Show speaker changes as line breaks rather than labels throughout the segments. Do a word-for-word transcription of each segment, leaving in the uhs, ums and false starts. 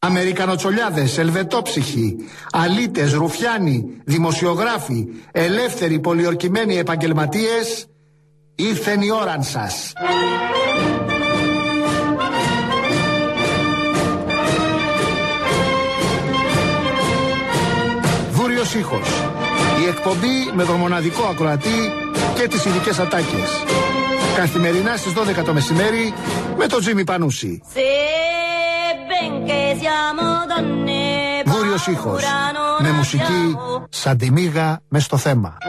Αμερικανοτσολιάδες, ελβετόψυχοι, αλήτες, ρουφιάνοι, δημοσιογράφοι, ελεύθεροι πολιορκημένοι επαγγελματίες, ήρθεν η ώραν σας. Βούριος ήχος. Η εκπομπή με τον μοναδικό ακροατή και τις ειδικές ατάκες. Καθημερινά στις δώδεκα το μεσημέρι με τον Τζίμι Πανούση. Βούριος ήχος. Με μουσική σαν τη μύγα μες στο θέμα.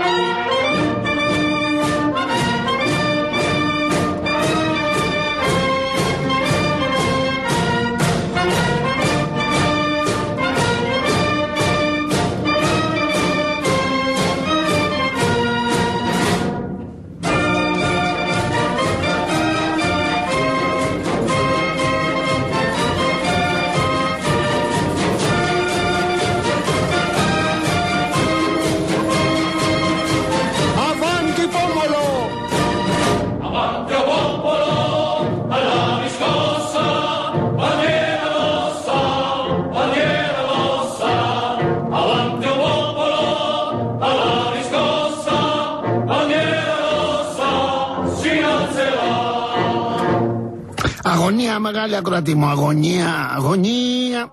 Αγωνία, μεγάλη ακροατή μου, αγωνία, αγωνία.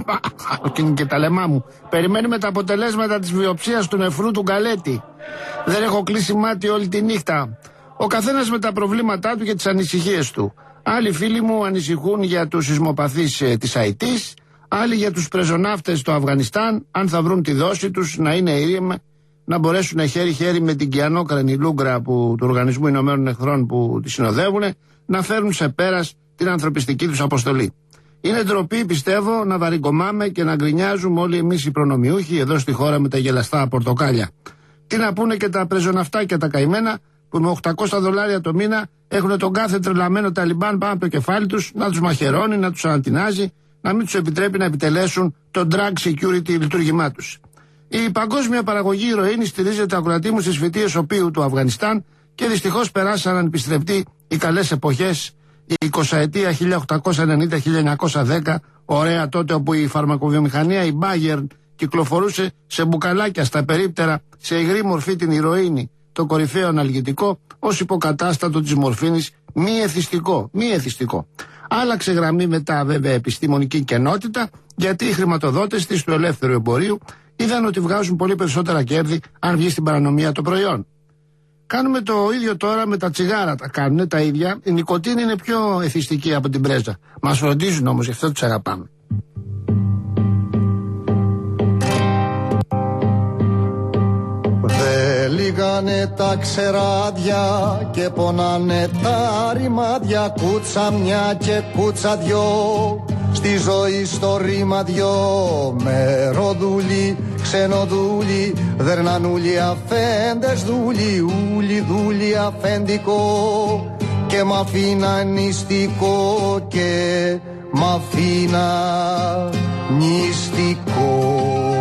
Και τα λεμά μου. Περιμένουμε τα αποτελέσματα της βιοψίας του νεφρού του Γκαλέτη. Δεν έχω κλείσει μάτι όλη τη νύχτα. Ο καθένας με τα προβλήματά του και τις ανησυχίες του. Άλλοι φίλοι μου ανησυχούν για τους σεισμοπαθείς ε, της Αιτής, άλλοι για τους πρεζοναύτες του Αφγανιστάν, αν θα βρουν τη δόση τους να είναι ήρεμα, να μπορέσουν χέρι-χέρι με την κιανόκρανη λούγκρα που, του Οργανισμού Ηνωμένων Εχθρών που τη συνοδεύουν, να φέρουν σε πέρας την ανθρωπιστική τους αποστολή. Είναι ντροπή, πιστεύω, να βαρυγκομάμε και να γκρινιάζουμε όλοι εμείς οι προνομιούχοι εδώ στη χώρα με τα γελαστά πορτοκάλια. Τι να πούνε και τα πρεζοναυτάκια τα καημένα που με οκτακόσια δολάρια το μήνα έχουν τον κάθε τρελαμένο Ταλιμπάν πάνω από το κεφάλι τους, να τους μαχαιρώνει, να τους ανατινάζει, να μην τους επιτρέπει να επιτελέσουν το drug security λειτουργήμά τους. Η παγκόσμια παραγωγή ηρωίνης στηρίζεται, ακροατή μου, στις φυτίες οποίου του Αφγανιστάν και δυστυχώς περάσαν ανεπιστρεπτοί οι καλές εποχές, η εικοσαετία χίλια οκτακόσια ενενήντα με χίλια εννιακόσια δέκα, ωραία τότε όπου η φαρμακοβιομηχανία, η Bayern, κυκλοφορούσε σε μπουκαλάκια στα περίπτερα σε υγρή μορφή την ηρωίνη, το κορυφαίο αναλγητικό, ως υποκατάστατο της μορφίνης, μη εθιστικό, μη εθιστικό. Άλλαξε γραμμή μετά βέβαια επιστημονική κενότητα, γιατί οι χρηματοδότες της του ελεύθερου εμπορίου είδαν ότι βγάζουν πολύ περισσότερα κέρδη αν βγει στην παρανομία το προϊόν. Κάνουμε το ίδιο τώρα με τα τσιγάρα, τα κάνουν τα ίδια. Η νοικοτήνη είναι πιο εθιστική από την πρέζα. Μας φροντίζουν όμως, γι' αυτό τους αγαπάμε.
Δε λίγανε τα ξεράδια και πονάνε τα ρημάδια, κούτσα μια και κούτσα δυο, στη ζωή στο ρήμα δυο. Μεροδούλοι, ξενοδούλοι, δερνανούλοι, αφέντες δούλοι, ούλοι δούλοι αφεντικό, και μ' αφήνα νηστικό και μ' αφήνα νηστικό.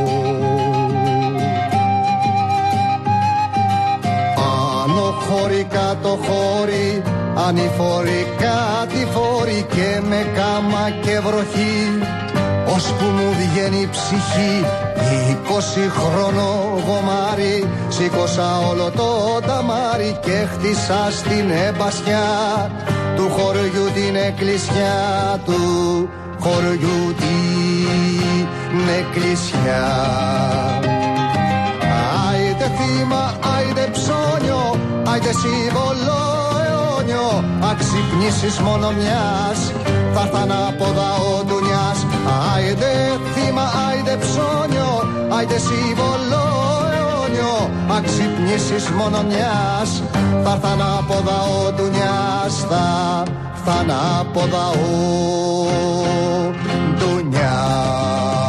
Χώρι κάτω χώρι, ανηφόροι κάτι φόροι, και με κάμα και βροχή, ώσπου μου βγαίνει η ψυχή. Είκοσι χρόνο γομάρι, σήκωσα όλο το ταμάρι και χτίσα στην εμπασιά του χωριού την εκκλησιά, του χωριού την εκκλησιά. Άιντε θύμα, άιντε ψώνιο, άιντε σύμβολο αιώνιο, αξυπνήσεις μόνο μιας, θα έρθαν από δαό ντουνιάς. Άιντε θύμα, άιντε ψώνιο, άιντε σύμβολο αιώνιο, αξυπνήσεις μόνο μιας, θα έρθαν από δαό ντουνιάς, θα έρθαν από δαό ντουνιάς.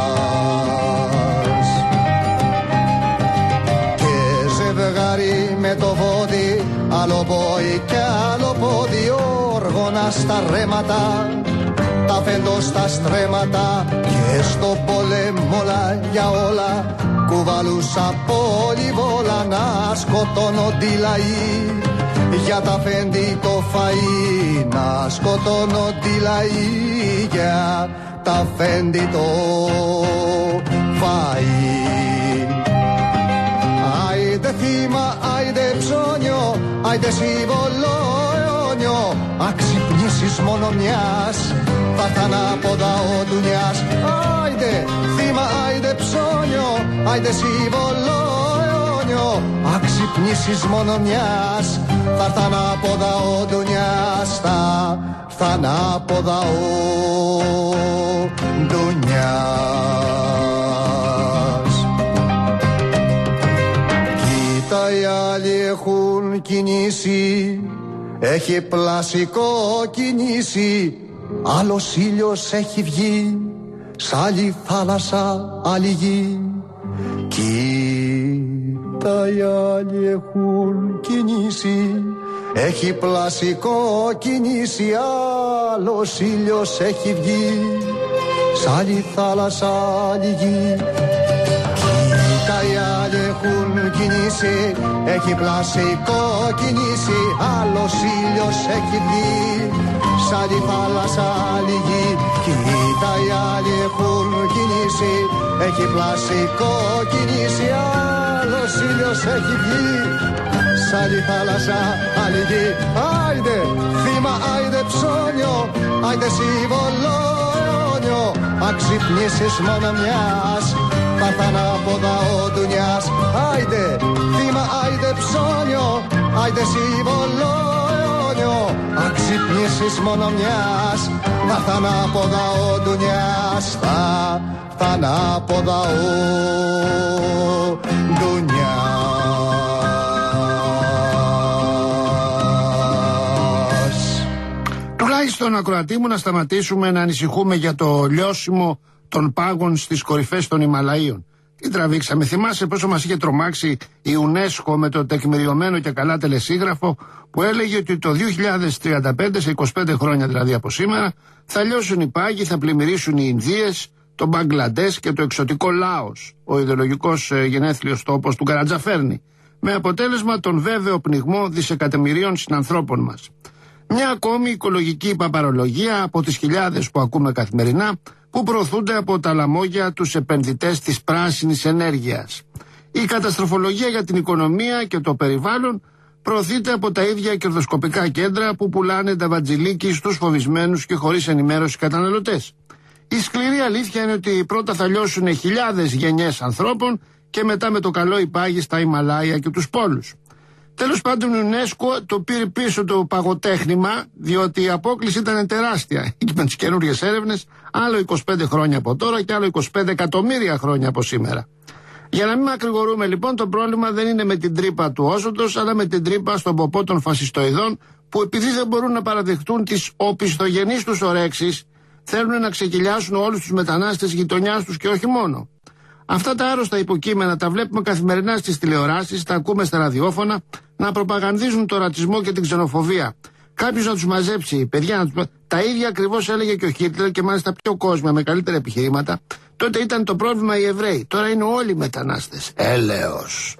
Με το βόδι, άλλο πόη κι άλλο πόδι, όργωνα στα ρέματα, τα φέντο στα στρέμματα, και στο πολέμολα για όλα, κουβαλούσα πολυβόλα να σκοτώνονται οι λαοί, για τα φέντη το φαΐ, να σκοτώνονται οι λαοί, για τα φέντη το φαΐ. Άιντε θύμα, άιντε ψώνιο, άιντε συμβολόνιο, αξυπνήσεις μόνο μιας, θα έρθ' ανάποδα ο ντουνιάς. Άιντε θύμα, άιντε ψώνιο, άιντε συμβολόνιο, αξυπνήσεις μόνο μιας, θα έρθ' ανάποδα ο ντουνιάς, θα έρθ' ανάποδα ο ντουνιάς. Κοίτα οι άλλοι έχουν κινήσει, έχει πλασικό κινήσει, άλλος ήλιος έχει βγει, σ' άλλη θάλασσα άλλη γη. Κοίτα οι άλλοι έχουν κινήσει, έχει πλασικό κινήσει, άλλος ήλιος έχει βγει, σ' άλλη θάλασσα άλλη γη. Κοίτα οι άλλοι έχουν κινήσει, έχει πλασικό κινήσει, άλλος ήλιος έχει βγει, σ' άλλη θάλασσα άλλη γη. Κοίτα οι άλλοι έχουν κινήσει, έχει πλασικό κινήσει, άλλος ήλιος έχει βγει, σ' άλλη θάλασσα άλλη γη. Άιντε θύμα, άιντε ψώνιο, άιντε συμβολόνιο, αξυπνήσεις μόνο μιας, θα έρθ' ανάποδα ο ντουνιάς. Άιντε θύμα, άιντε ψώνιο, άιντε συμβολόνιο, αξυπνήσεις μόνο μιας, θα έρθ' ανάποδα ο ντουνιάς, θα έρθ' ανάποδα ο ντουνιάς.
Τουλάχιστον, ακροατή μου, να σταματήσουμε να ανησυχούμε για το λιώσιμο των πάγων στις κορυφές των Ιμαλαίων. Τι τραβήξαμε, θυμάσαι πόσο μας είχε τρομάξει η UNESCO με το τεκμηριωμένο και καλά τελεσίγραφο που έλεγε ότι το δύο χιλιάδες τριάντα πέντε, σε είκοσι πέντε χρόνια δηλαδή από σήμερα, θα λιώσουν οι πάγοι, θα πλημμυρίσουν οι Ινδίες, το Μπαγκλαντές και το εξωτικό Λάος, ο ιδεολογικός ε, γενέθλιος τόπος του Καρατζαφέρνη, με αποτέλεσμα τον βέβαιο πνιγμό δισεκατομμυρίων συνανθρώπων μας. Μια ακόμη οικολογική παπαρολογία από τις χιλιάδες που ακούμε καθημερινά, που προωθούνται από τα λαμόγια τους επενδυτές της πράσινης ενέργειας. Η καταστροφολογία για την οικονομία και το περιβάλλον προωθείται από τα ίδια κερδοσκοπικά κέντρα που πουλάνε τα βατζιλίκι στους φοβισμένους και χωρίς ενημέρωση καταναλωτές. Η σκληρή αλήθεια είναι ότι πρώτα θα λιώσουν χιλιάδες γενιές ανθρώπων και μετά με το καλό οι πάγοι στα Ιμαλάια και τους πόλους. Τέλος πάντων, η UNESCO το πήρε πίσω το παγοτέχνημα, διότι η απόκληση ήταν τεράστια. Και με τις καινούριες έρευνες, άλλο είκοσι πέντε χρόνια από τώρα και άλλο είκοσι πέντε εκατομμύρια χρόνια από σήμερα. Για να μην μακρηγορούμε λοιπόν, το πρόβλημα δεν είναι με την τρύπα του όσοντος, αλλά με την τρύπα στον ποπό των φασιστοειδών, που επειδή δεν μπορούν να παραδεχτούν τις οπισθογενείς τους ορέξεις, θέλουν να ξεκυλιάσουν όλους τους μετανάστες γειτονιάς τους και όχι μόνο. Αυτά τα άρρωστα υποκείμενα τα βλέπουμε καθημερινά στις τηλεοράσεις, τα ακούμε στα ραδιόφωνα, να προπαγανδίζουν το ρατσισμό και την ξενοφοβία. Κάποιος να τους μαζέψει, παιδιά, να τους... τα ίδια ακριβώς έλεγε και ο Χίτλερ, και μάλιστα πιο κόσμια με καλύτερα επιχειρήματα. Τότε ήταν το πρόβλημα οι Εβραίοι, τώρα είναι όλοι οι μετανάστες. Έλεος.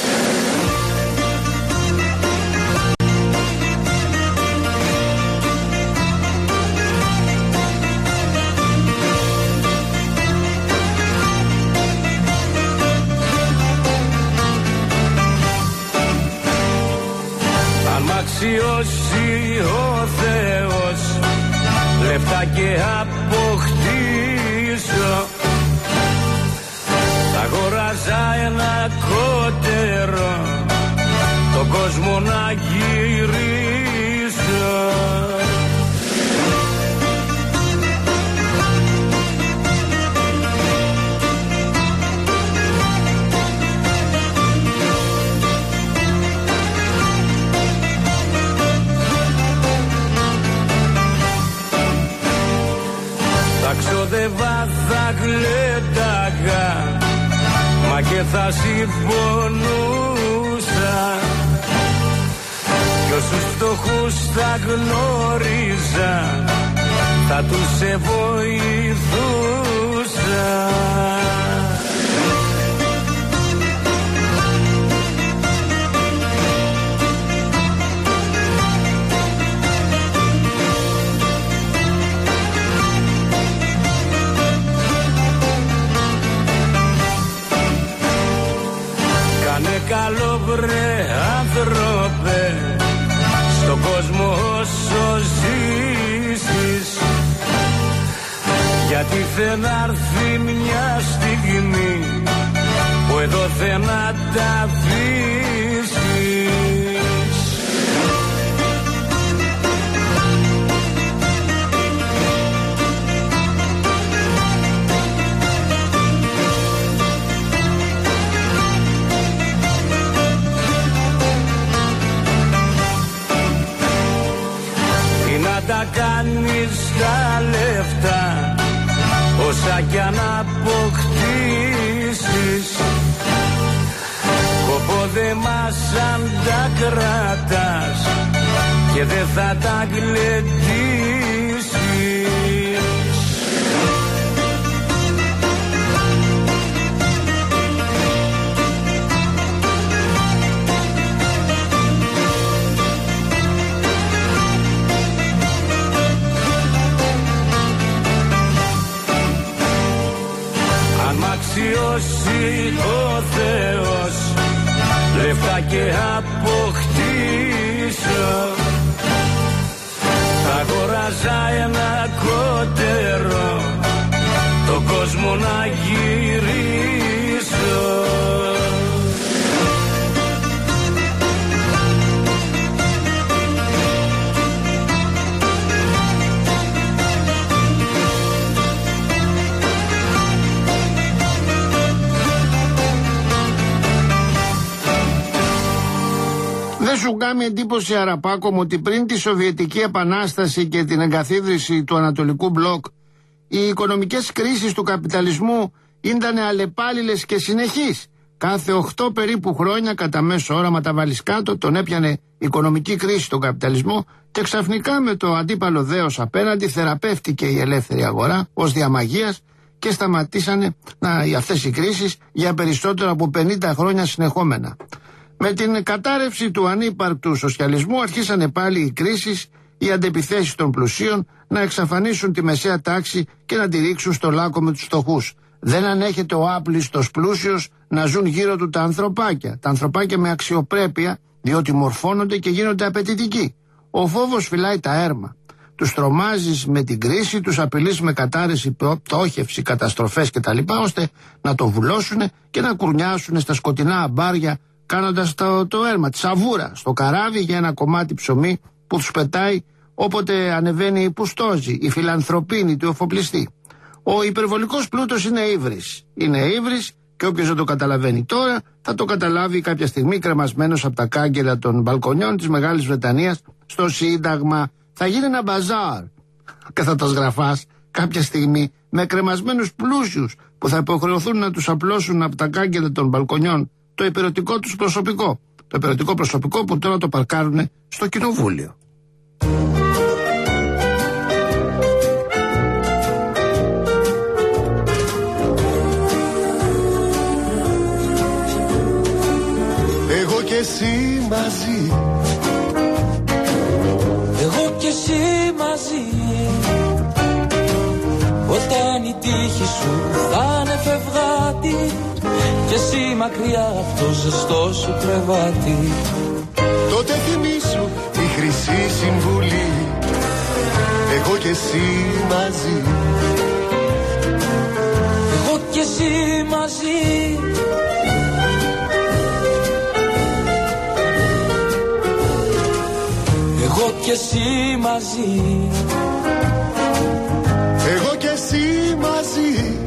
Αξιώσει ο Θεός λεφτά και αποκτήσω, θα αγοράζα ένα κότερο, τον κόσμο να γυρίσω. Ξόδευα, θα γλένταγα, μα και θα συμφωνούσα, κι όσους φτωχούς θα γνώριζα, θα τους σε βοηθούσα. δεν έρθει μια στιγμή που εδώ δεν να τα αφήσεις. Τι να τα κάνεις τα λεφτά, όσα κι αν αποκτήσεις, κόπο δε μας αν τα κρατάς και δεν θα τα γλεντήσεις. Αξιώσει ο Θεός λεφτά και αποκτήσω, θα αγοράζα ένα κότερο τον κόσμο να γυρίσω.
Δεν σου κάνει εντύπωση, Αραπάκο μου, ότι πριν τη Σοβιετική Επανάσταση και την εγκαθίδρυση του Ανατολικού Μπλοκ, οι οικονομικές κρίσεις του καπιταλισμού ήταν αλλεπάλληλες και συνεχείς? Κάθε οκτώ περίπου χρόνια, κατά μέσο όραμα τα βάλεις κάτω, τον έπιανε οικονομική κρίση στον καπιταλισμό και ξαφνικά με το αντίπαλο δέος απέναντι θεραπεύτηκε η ελεύθερη αγορά ως διαμαγείας και σταματήσανε να, αυτές οι κρίσεις για περισσότερο από πενήντα χρόνια συνεχόμενα. Με την κατάρρευση του ανύπαρκτου σοσιαλισμού αρχίσανε πάλι οι κρίσεις, οι αντεπιθέσεις των πλουσίων να εξαφανίσουν τη μεσαία τάξη και να τη ρίξουν στο λάκκο με τους φτωχούς. Δεν ανέχεται ο άπλιστος πλούσιος να ζουν γύρω του τα ανθρωπάκια. Τα ανθρωπάκια με αξιοπρέπεια, διότι μορφώνονται και γίνονται απαιτητικοί. Ο φόβος φυλάει τα έρμα. Τους τρομάζεις με την κρίση, τους απειλείς με κατάρρευση, πτώχευση, καταστροφές κτλ. Ώστε να το βουλώσουν και να κουρνιάσουν στα σκοτεινά αμπάρια, κάνοντας το, το έρμα, τη σαβούρα στο καράβι για ένα κομμάτι ψωμί που τους πετάει όποτε ανεβαίνει η πουστόζη, η φιλανθρωπίνη του εφοπλιστή. Ο υπερβολικός πλούτος είναι ύβρις. Είναι ύβρις και όποιος δεν το καταλαβαίνει τώρα θα το καταλάβει κάποια στιγμή κρεμασμένος από τα κάγκελα των μπαλκονιών της Μεγάλης Βρετανίας στο Σύνταγμα. Θα γίνει ένα μπαζάρ και θα το σγραφάς κάποια στιγμή με κρεμασμένους πλούσιους που θα υποχρεωθούν να τους απλώσουν από τα κάγκελα των μπαλκονιών το υπηρετικό τους προσωπικό. Το υπηρετικό προσωπικό που τώρα το παρκάρουν στο κοινοβούλιο.
Εγώ και εσύ μαζί,
εγώ και εσύ μαζί, όταν η τύχη σου θα είναι φευγάτη και εσύ μακριά από το ζεστό σου κρεβάτι,
τότε θυμήσου τη χρυσή συμβουλή. Εγώ και εσύ μαζί,
εγώ και εσύ μαζί, εγώ και εσύ μαζί,
εγώ και εσύ μαζί.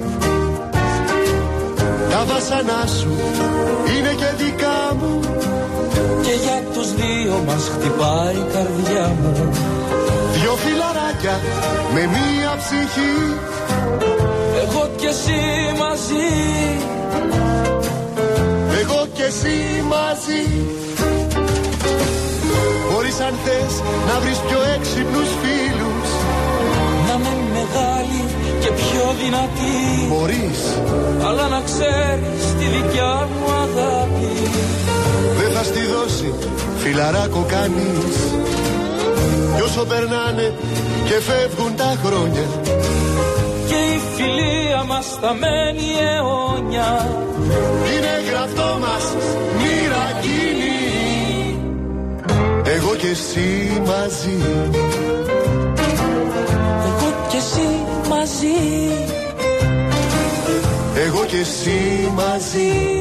Τα βάσανά σου είναι και δικά μου
και για τους δύο μας χτυπάει η καρδιά μου.
Δυο φιλαράκια με μία ψυχή,
εγώ και εσύ μαζί,
εγώ και εσύ μαζί. Μπορείς αν θες να βρεις πιο έξυπνους φίλους,
να με μεγάλη και πιο δυνατή.
Μπορείς,
αλλά να ξέρεις τη δικιά μου αγάπη
δεν θα στη δώσει φιλαράκο κανείς. Κι όσο περνάνε και φεύγουν τα χρόνια
και η φιλία μας θα μένει αιώνια,
είναι γραφτό μας μοίρα κοινή. Εγώ και εσύ μαζί,
εγώ και εσύ μαζί,
εγώ και εσύ μαζί.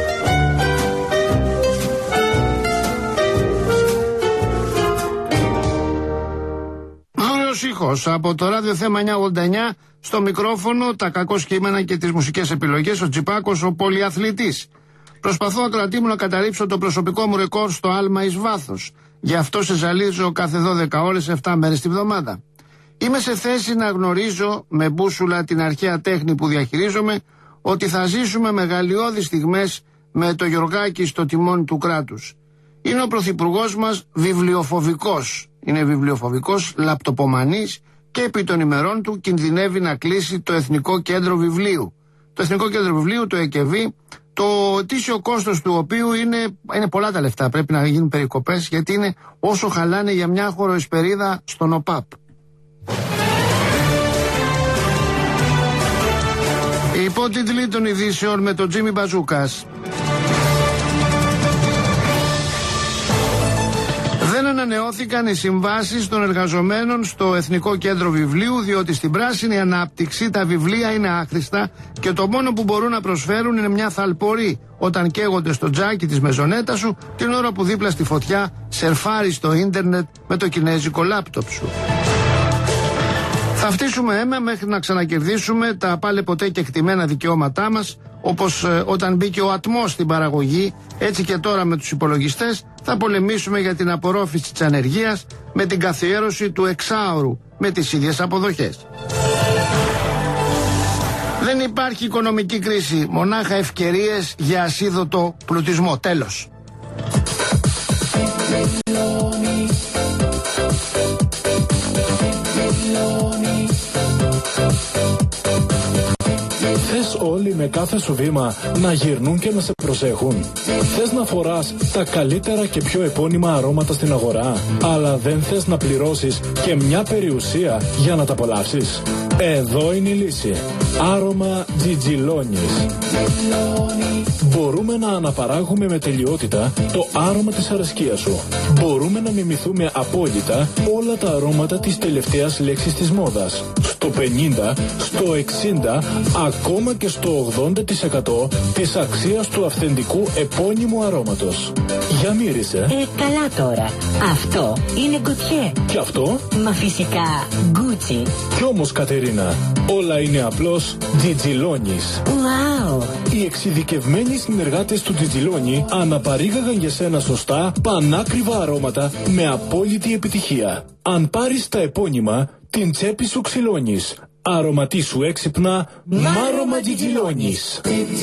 Άγριος ήχος από το ραδιοθέμα εννιακόσια ογδόντα εννιά, στο μικρόφωνο, τα κακό κείμενα και τις μουσικές επιλογές, ο Τσιπάκος, ο πολυαθλητής. Προσπαθώ ακροατή μου να καταρρύψω το προσωπικό μου ρεκόρ στο άλμα εις βάθος. Γι' αυτό σε ζαλίζω κάθε δώδεκα ώρες, επτά μέρες τη βδομάδα. Είμαι σε θέση να γνωρίζω με μπούσουλα την αρχαία τέχνη που διαχειρίζομαι ότι θα ζήσουμε μεγαλειώδεις στιγμές με το Γιωργάκη στο τιμόνι του κράτους. Είναι ο πρωθυπουργός μας βιβλιοφοβικός. Είναι βιβλιοφοβικός, λαπτοπομανής και επί των ημερών του κινδυνεύει να κλείσει το Εθνικό Κέντρο Βιβλίου. Το Εθνικό Κέντρο Βιβλίου, το ΕΚΒ, το ετήσιο κόστος του οποίου είναι, είναι πολλά τα λεφτά. Πρέπει να γίνουν περικοπές γιατί είναι όσο χαλάνε για μια χωροεσπερίδα στον ΟΠΑΠ. Οι υπότιτλοι των ειδήσεων με τον Τζίμι Μπαζούκας. Δεν ανανεώθηκαν οι συμβάσεις των εργαζομένων στο Εθνικό Κέντρο Βιβλίου, διότι στην πράσινη ανάπτυξη τα βιβλία είναι άχρηστα και το μόνο που μπορούν να προσφέρουν είναι μια θαλπορή όταν καίγονται στο τζάκι της μεζονέτας σου την ώρα που δίπλα στη φωτιά σερφάρεις στο ίντερνετ με το κινέζικο λάπτοπ σου. Θα φτύσουμε αίμα μέχρι να ξανακερδίσουμε τα πάλι ποτέ κεκτημένα δικαιώματά μας, όπως ε, όταν μπήκε ο ατμός στην παραγωγή, έτσι και τώρα με τους υπολογιστές θα πολεμήσουμε για την απορρόφηση της ανεργίας με την καθιέρωση του εξάωρου με τις ίδιες αποδοχές. Δεν υπάρχει οικονομική κρίση, μονάχα ευκαιρίες για ασίδωτο πλουτισμό. Τέλος.
Θες όλοι με κάθε σου βήμα να γυρνούν και να σε προσέχουν. Θες να φοράς τα καλύτερα και πιο επώνυμα αρώματα στην αγορά, αλλά δεν θες να πληρώσεις και μια περιουσία για να τα απολαύσεις. Εδώ είναι η λύση. Άρωμα Τζιτζιλόνης. Μπορούμε να αναπαράγουμε με τελειότητα το άρωμα της αρεσκίας σου. Μπορούμε να μιμηθούμε απόλυτα όλα τα αρώματα της τελευταίας λέξης της μόδας. Στο πενήντα, στο εξήντα, ακόμα και στο ογδόντα τοις εκατό της αξίας του αυθεντικού επώνυμου αρώματος. Για μύρισε.
Ε, καλά τώρα. Αυτό είναι Γκουτιέ.
Και αυτό?
Μα φυσικά Γκούτσι.
Κι όμως, Κατερίνα, όλα είναι απλώς Τζιτζιλόνης.
Wow.
Οι εξειδικευμένοι συνεργάτες του Τζιτζιλόνι αναπαρήγαγαν για σένα σωστά, πανάκριβα αρώματα με απόλυτη επιτυχία. Αν πάρεις τα επώνυμα, την τσέπη σου ξυλώνεις. Αρωματίσου έξυπνα, μάρωμα Τζιτζιλόνης.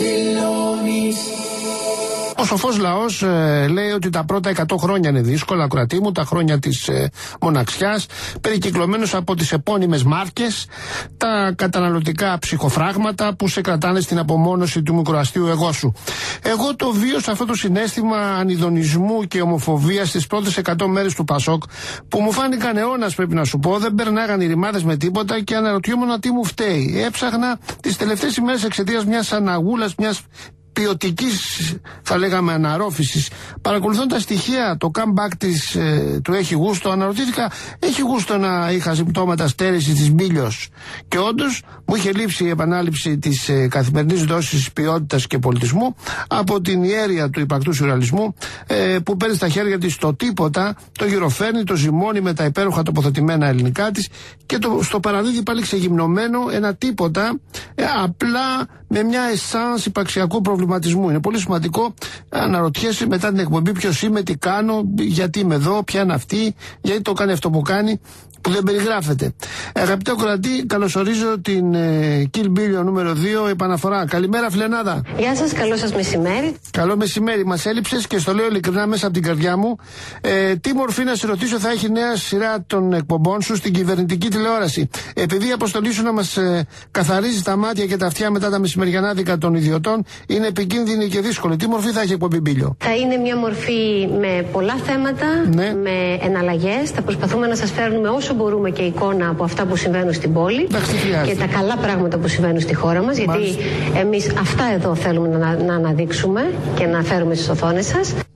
Ο σοφός λαός ε, λέει ότι τα πρώτα εκατό χρόνια είναι δύσκολα, ακροατή μου, τα χρόνια της ε, μοναξιάς, περικυκλωμένος από τις επώνυμες μάρκες, τα καταναλωτικά ψυχοφράγματα που σε κρατάνε στην απομόνωση του μικροαστίου εγώ σου. Εγώ το βίωσα αυτό το συναίσθημα ανιδονισμού και ομοφοβίας στις πρώτες εκατό μέρες του Πασόκ, που μου φάνηκαν αιώνας, πρέπει να σου πω, δεν περνάγαν οι ρημάδες με τίποτα και αναρωτιόμουν τι μου φταίει. Έψαχνα τις τελευταίες ημέρες εξαιτίας μιας αναγούλας, μιας ποιοτικής, θα λέγαμε, αναρρόφησης. Παρακολουθώντας στοιχεία, το comeback της, ε, του έχει γούστο, αναρωτήθηκα, έχει γούστο να είχα συμπτώματα στέρησης της μπίλιος? Και όντως μου είχε λείψει η επανάληψη της ε, καθημερινής δόσης ποιότητας και πολιτισμού από την ιέρεια του υπαρκτού σουρεαλισμού, ε, που παίρνει στα χέρια της το τίποτα, το γυροφέρνει, το ζυμώνει με τα υπέροχα τοποθετημένα ελληνικά της και το, στο παραδίδει πάλι ξεγυμνωμένο ένα τίποτα, ε, απλά με μια εσάνς υπαρξιακού προβληματισμού. Είναι πολύ σημαντικό να αναρωτιέσαι μετά την εκπομπή ποιος είμαι, τι κάνω, γιατί είμαι εδώ, ποια είναι αυτή, γιατί το κάνει αυτό που κάνει, που δεν περιγράφεται. Αγαπητέ ακροατή, καλωσορίζω την ε, Kill Bill νούμερο δύο επαναφορά. Καλημέρα, Φιλενάδα.
Γεια σας, καλό σας μεσημέρι.
Καλό μεσημέρι, μας έλειψες και στο λέω ειλικρινά μέσα από την καρδιά μου. Ε, τι μορφή, να σε ρωτήσω, θα έχει νέα σειρά των εκπομπών σου στην κυβερνητική τηλεόραση? Επειδή η αποστολή σου να μας ε, καθαρίζει τα μάτια και τα αυτιά μετά τα μεσημεριανάδικα των ιδιωτών είναι επικίνδυνη και δύσκολη. Τι μορφή θα έχει εκπομπή, Μπίλιο?
Θα είναι μια μορφή με πολλά θέματα, ναι, με εναλλαγές. Θα προσπαθούμε να σας φέρνουμε όσο μπορούμε και εικόνα από αυτά που συμβαίνουν στην πόλη. Εντάξει, και τα καλά πράγματα που συμβαίνουν στη χώρα μας. Γιατί εμείς αυτά εδώ θέλουμε να, να αναδείξουμε και να φέρουμε στις οθόνες σας.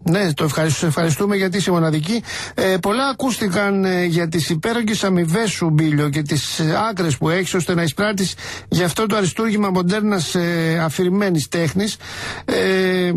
Ναι, το ευχαριστούμε, ευχαριστούμε γιατί είσαι μοναδική. Ε, πολλά ακούστηκαν ε, για τις υπέρογγες αμοιβές σου, Μπίλιο, και τις ε, άκρες που έχεις ώστε να εισπράττεις για αυτό το αριστούργημα μοντέρνας ε, αφηρημένης τέχνης. Ε, ε,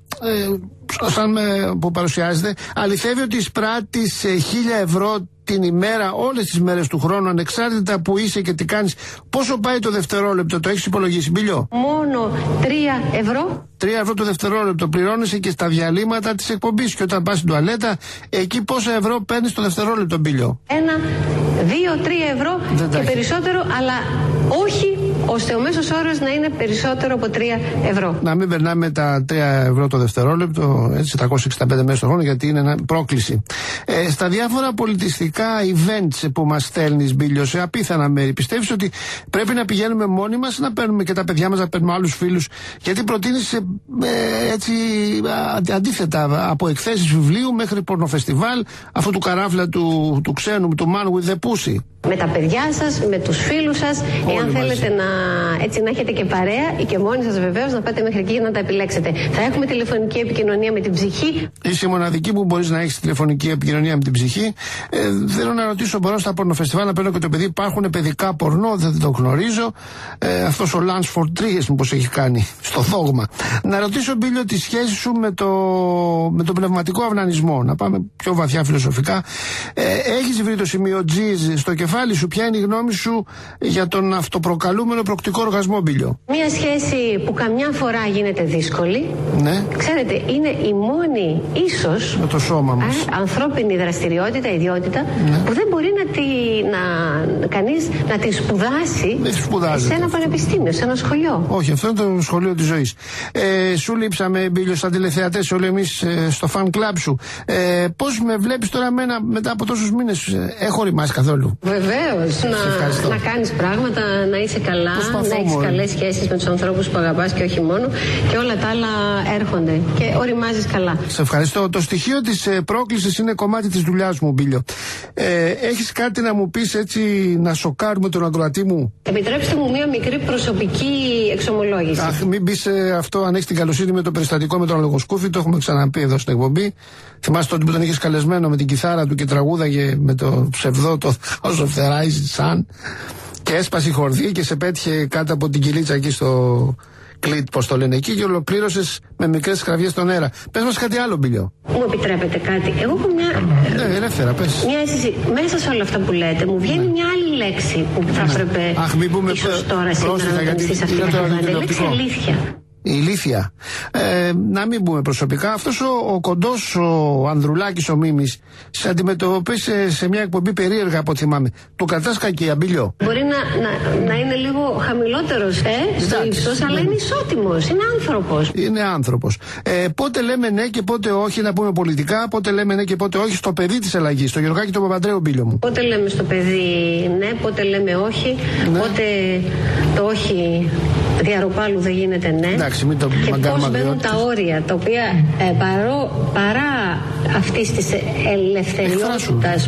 σαν ε, που παρουσιάζεται, αληθεύει ότι εισπράττεις ε, χίλια ευρώ την ημέρα, όλες τις μέρες του χρόνου, ανεξάρτητα που είσαι και τι κάνεις? Πόσο πάει το δευτερόλεπτο, το έχεις υπολογίσει, Μπίλιο?
Μόνο τρία ευρώ.
Τρία ευρώ το δευτερόλεπτο πληρώνεσαι και στα διαλύματα της εκπομπής. Και όταν πας στην τουαλέτα, εκεί πόσα ευρώ παίρνεις το δευτερόλεπτο, Μπίλιο?
Ένα, δύο, τρία ευρώ
Δεν
και περισσότερο, αλλά όχι ώστε ο μέσος όρος να είναι περισσότερο από τρία ευρώ.
Να μην περνάμε τα τρία ευρώ το δευτερόλεπτο, έτσι, τριακόσιες εξήντα πέντε μέρες το χρόνο, γιατί είναι ένα πρόκληση. Ε, στα διάφορα πολιτιστικά events που μας στέλνεις, Μπίλιο, σε απίθανα μέρη, πιστεύεις ότι πρέπει να πηγαίνουμε μόνοι μας, να παίρνουμε και τα παιδιά μας, να παίρνουμε άλλους φίλους? Γιατί προτείνεις ε, έτσι α, αντίθετα, από εκθέσεις βιβλίου μέχρι πορνοφεστιβάλ, αυτού του καράφλα του, του ξένου, του Man with the Pussy.
Με τα παιδιά σας, με τους φίλους σας,
όλοι
εάν
μαζί.
θέλετε να, έτσι, να έχετε και παρέα ή και μόνοι σας βεβαίως, να πάτε μέχρι εκεί να τα επιλέξετε. Θα έχουμε τηλεφωνική επικοινωνία με την ψυχή.
Είσαι η μοναδική που μπορείς να έχεις τηλεφωνική επικοινωνία με την ψυχή. Ε, θέλω να ρωτήσω, μπορώ στα πορνοφεστιβάλ να παίρνω και το παιδί? Υπάρχουν παιδικά πορνό? Δεν το γνωρίζω. Ε, αυτός ο Lance for Trier μήπως έχει κάνει στο δόγμα. Να ρωτήσω, Μπίλιο, τη σχέση σου με το, με το πνευματικό αυνανισμό. Να πάμε πιο βαθιά φιλοσοφικά. Ε, έχεις βρει το σημείο G's στο κεφάλι σου? Ποια είναι η γνώμη σου για τον αυτοπροκαλούμενο προκτικό οργασμό, Μπίλιο?
Μία σχέση που καμιά φορά γίνεται δύσκολη.
Ναι.
Ξέρετε, είναι η μόνη ίσως
με το σώμα μας.
Α, ανθρώπινη δραστηριότητα, ιδιότητα, ναι, που δεν μπορεί να, τη, να, κανείς να τη σπουδάσει σε ένα πανεπιστήμιο, σε ένα σχολείο.
Όχι, αυτό είναι το σχολείο της ζωής. Ε, σου λείψαμε, Μπίλιο, σαν τηλεθεατές, όλοι εμείς ε, στο fan club σου. Ε, πώς με βλέπεις τώρα μένα μετά από τόσους μήνες? Ε, έχω οριμάσει καθόλου?
Βεβαίως, να, να κάνεις πράγματα, να είσαι καλά,
Προσπαθώ,
να έχεις
μωρέ.
καλές σχέσεις με τους ανθρώπους που αγαπάς και όχι μόνο, και όλα τα άλλα έρχονται και οριμάζεις καλά.
Σε ευχαριστώ. Το στοιχείο της ε, πρόκλησης είναι κομμάτι της δουλειάς μου, Μπίλιο. Ε, έχεις κάτι να μου πεις, έτσι, να σοκάρουμε τον ακροατή μου?
Επιτρέψτε μου μία μικρή προσωπική εξομολόγηση.
Αχ, μην πεις ε, αυτό, αν έχεις την καλοσύνη, με το περιστατικό με τον Αλογοσκούφι. Το έχουμε ξαναπεί εδώ στην εκπομπή. Θυμάστε τότε που τον είχες καλεσμένο με την κιθάρα του και τραγούδαγε με το ψευδό το House of the Rising Sun, και έσπασε η χορδή και σε πέτυχε κάτω από την κυλίτσα εκεί στο κλίτ, πώς το λένε εκεί, και ολοκλήρωσες με μικρές σκραυγές στον αέρα. Πες μας κάτι άλλο, Μπίλιο.
Μου επιτρέπετε κάτι? Εγώ έχω μια.
Ναι, ελεύθερα, πες.
Μια αίσθηση. Μέσα σε όλα αυτά που λέτε, μου βγαίνει, ναι, μια άλλη λέξη που θα έπρεπε.
Αχ, μην πούμε
ίσως τώρα σήμερα να τονιστεί σε αυτή την κουβέντα. Η λέξη αλήθεια.
Η ηλίθεια. Ε, να μην πούμε προσωπικά. Αυτός ο, ο κοντός, ο Ανδρουλάκης, ο Μίμης, σε αντιμετωπίσει σε μια εκπομπή περίεργα από ό,τι θυμάμαι. Του κρατάς κακία, Μπίλιο?
Μπορεί να, να, να είναι λίγο χαμηλότερος ε, στο ύψος, αλλά είναι ισότιμος. Είναι άνθρωπος.
Είναι άνθρωπος. Ε, πότε λέμε ναι και πότε όχι, να πούμε πολιτικά, πότε λέμε ναι και πότε όχι στο παιδί της αλλαγής, στο Γεωργάκη του Παπαντρέου, Μπίλιο μου?
Πότε λέμε στο παιδί ναι, πότε λέμε όχι, ναι, πότε το όχι διαρροπάλου δεν γίνεται ναι.
Εντάξει, μην το
και πώς μπαίνουν τα
αγριότητες.
όρια, τα οποία ε, παρό, παρά αυτής της ελευθεριότητας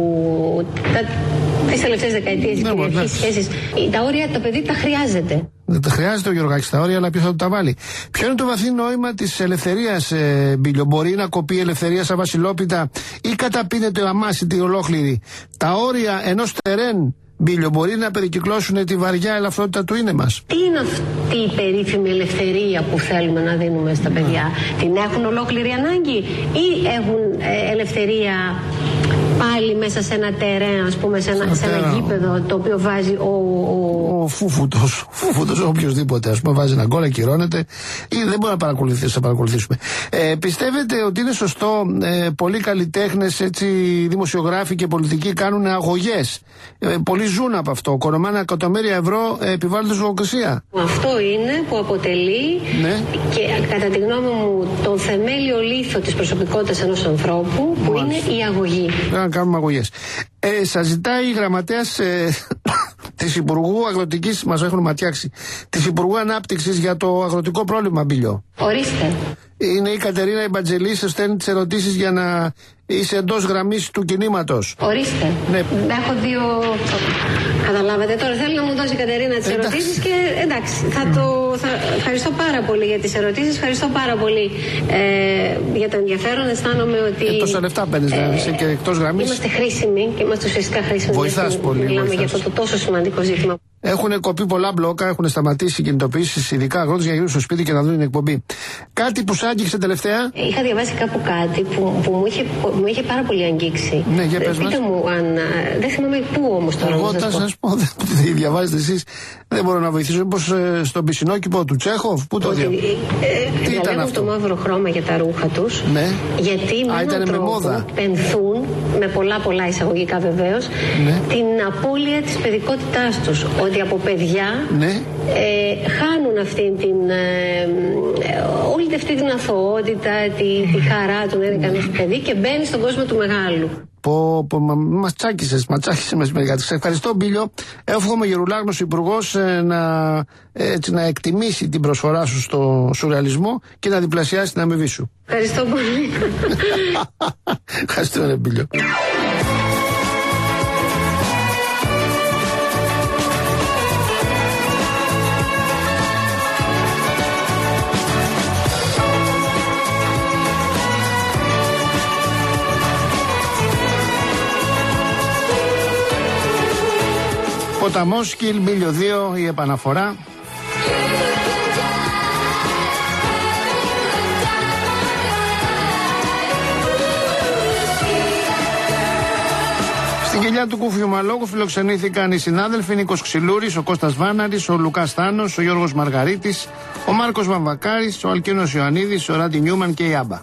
που τα, τις τελευταίες δεκαετίες οι κυριαρχείς σχέσεις, τα όρια το παιδί τα χρειάζεται.
Δεν τα χρειάζεται ο Γεωργάκης τα όρια, αλλά ποιος θα του τα βάλει? Ποιο είναι το βαθύ νόημα της ελευθερίας, ε, Μπίλιο? Μπορεί να κοπεί η ελευθερία σαν βασιλόπιτα ή καταπίνεται αμάσιτη ολόκληρη? Τα όρια ενός τερέν, Μπίλιο, μπορεί να περικυκλώσουν τη βαριά ελαφρότητα του είναι μας?
Τι είναι αυτή η περίφημη ελευθερία που θέλουμε να δίνουμε στα παιδιά? Mm. Την έχουν ολόκληρη ανάγκη ή έχουν ε, ελευθερία πάλι μέσα σε ένα τερέν, ας πούμε, σε ένα, σε ένα γήπεδο το οποίο βάζει ο... Ο,
ο φούφουτος, φούφουτος οποιοσδήποτε, ας πούμε, βάζει ένα γκολ, ακυρώνεται ή δεν μπορεί να παρακολουθήσει, να παρακολουθήσουμε. Ε, πιστεύετε ότι είναι σωστό ε, πολλοί καλλιτέχνες, έτσι, δημοσιογράφοι και πολιτικοί κάνουν αγωγές? Ε, πολλοί ζουν από αυτό, κονομάνε εκατομμύρια ευρώ, ε, επιβάλλοντας λογοκρισία.
Αυτό είναι που αποτελεί, ναι, και κατά τη γνώμη μου τον θεμέλιο λίθο της προσωπικότητας ενός ανθρώπου, που Μάλιστα. είναι η αγωγή.
Να κάνουμε αγωγές. Ε, σας ζητάει η γραμματέας ε, της Υπουργού Αγροτικής, μας έχουν ματιάξει, της Υπουργού Ανάπτυξης για το αγροτικό πρόβλημα, Μπίλιο.
Ορίστε.
Είναι η Κατερίνα Ιμπατζελή, σας στέλνει τις ερωτήσεις για να είσαι εντός γραμμής του κινήματος.
Ορίστε.
Ναι.
Έχω δύο. Καταλάβατε τώρα. Θέλω να μου δώσει η Κατερίνα τις ερωτήσεις και εντάξει. Θα το, θα, ευχαριστώ πάρα πολύ για τις ερωτήσεις. Ευχαριστώ πάρα πολύ ε, για το ενδιαφέρον. Αισθάνομαι ότι.
Ε, τόσα λεφτά παίρνεις, δηλαδή είσαι και εκτός γραμμής.
Είμαστε χρήσιμοι και είμαστε ουσιαστικά χρήσιμοι.
Βοηθάς πολύ.
Μιλάμε
βοηθάς.
για αυτό το τόσο σημαντικό ζήτημα.
Έχουν κοπεί πολλά μπλόκα, έχουν σταματήσει κινητοποιήσεις, ειδικά αγρότες, για να γυρίσουν στο σπίτι και να δουν την εκπομπή. Κάτι που σ' άγγιξε τελευταία.
Είχα διαβάσει κάπου κάτι που, που μου, είχε, που μου είχε πάρα πολύ αγγίξει.
Ναι, για πες μας.
Πείτε μου αν. Δεν θυμάμαι πού όμως τώρα.
Εγώ θα σας πω, δεν διαβάζετε εσείς, δεν μπορώ να βοηθήσω. Μήπως ε, στον πισινόκηπο του Τσέχοφ, πού το διαβάζετε.
Ε, Τι ήταν αυτό? Το μαύρο χρώμα για τα ρούχα τους.
Ναι.
Γιατί με έναν τρόπο πενθούν, με πολλά πολλά εισαγωγικά βεβαίως, ναι, την απώλεια της παιδικότητάς τους. Ότι από παιδιά
ναι,
ε, χάνουν αυτή την, ε, όλη αυτή την αθωότητα, τη, τη χαρά του να είναι κανείς παιδί και μπαίνει στον κόσμο του μεγάλου.
Πω, πω, μα, μας τσάκισες, μας τσάκισες με μερικά. Σε ευχαριστώ, Μπίλιο. Εύχομαι Γερουλάγνος Υπουργός ε, να, έτσι, να εκτιμήσει την προσφορά σου στο σουρεαλισμό και να διπλασιάσει την αμοιβή σου.
Ευχαριστώ πολύ.
Ευχαριστώ, ρε Μπίλιο. Ποταμός, Kill Bill δύο, η επαναφορά. Στην κοιλιά του Κούφιου Μαλόγου φιλοξενήθηκαν οι συνάδελφοι Νίκος Ξυλούρης, ο Κώστας Βάναρης, ο Λουκάς Θάνος, ο Γιώργος Μαργαρίτης, ο Μάρκος Βαμβακάρης, ο Αλκίνος Ιωαννίδης, ο Ράντι Νιούμαν και η Άμπα.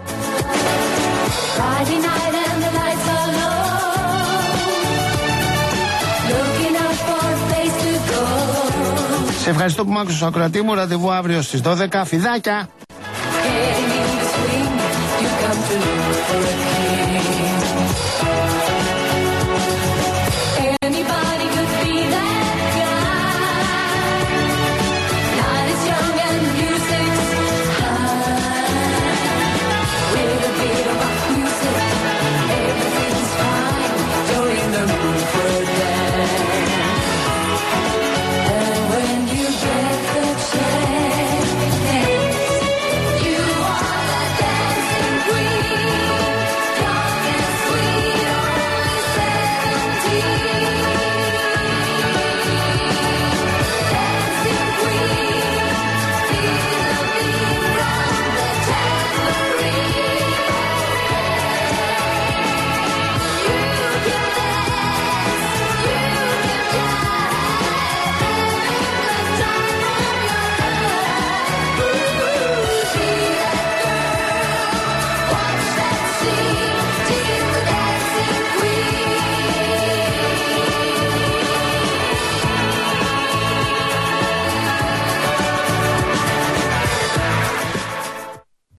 Σε ευχαριστώ που μ' άκουσες, ακροατή μου. Ραντεβού αύριο στις δώδεκα. Φιδάκια!